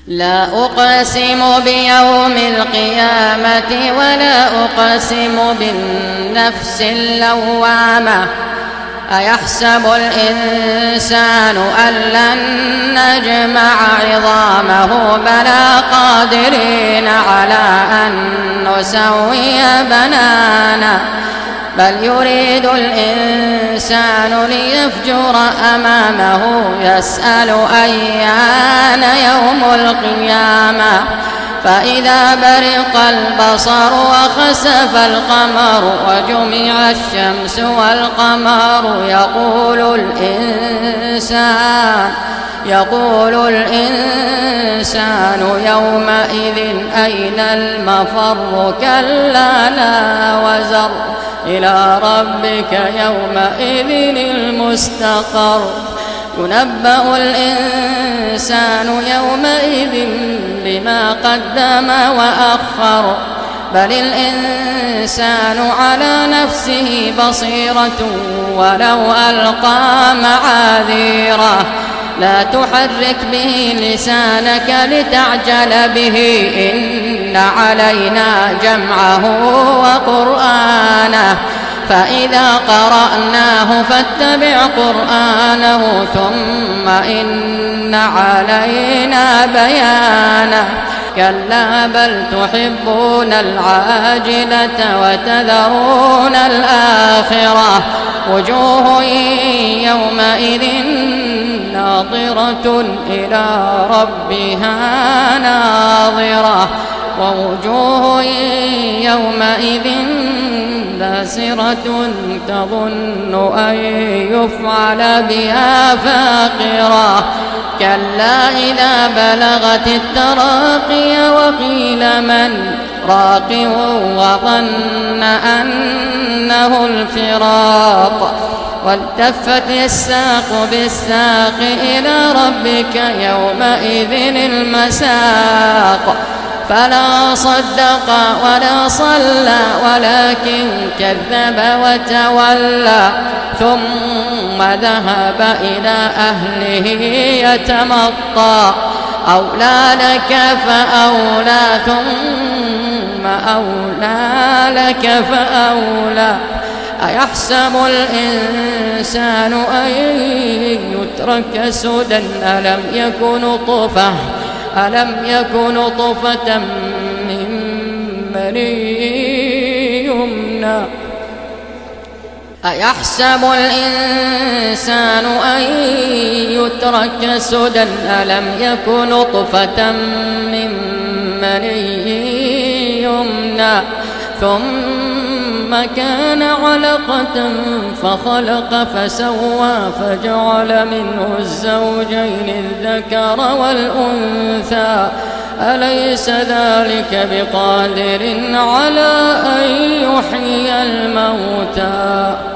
لا أقسم بيوم القيامة ولا أقسم بالنفس اللوامة أيحسب الإنسان أن لن نجمع عظامه بلى قادرين على أن نسوي بنانه بل يريد الإنسان ليفجر أمامه يسأل أيان يوم القيامة فإذا برق البصر وخسف القمر وجمع الشمس والقمر يقول الإنسان يومئذ أين المفر كلا لا وزر إلى ربك يومئذ المستقر ينبأ الإنسان يومئذ بما قدم وأخر بل الإنسان على نفسه بصيرة ولو ألقى معاذيره لا تحرك به لسانك لتعجل به إن علينا جمعه وقرآنه فإذا قرأناه فاتبع قرآنه ثم إن علينا بيانه كلا بل تحبون العاجلة وتذرون الآخرة وجوه يومئذ ناظرة إلى ربها ناظرة ووجوه يومئذ باسرة تظن أن يفعل بها فاقرة كلا إذا بلغت التراقي وقيل من راق وظن أنه الفراق والتفت الساق بالساق إلى ربك يومئذ المساق فلا صدق ولا صلى ولكن كذب وتولى ثم ذهب إلى أهله يتمطى أولى لك فأولى ثم أولى لك فأولى أيحسب الإنسان أن يترك سدى ألم يكن طفة من مني يمنى أيحسب الإنسان أن يترك سدى ألم يكن طفة من مني يمنى ثم كان علقة فخلق فسوى فجعل منه الزوجين الذكر والأنثى أليس ذلك بقادر على أن يحيي الموتى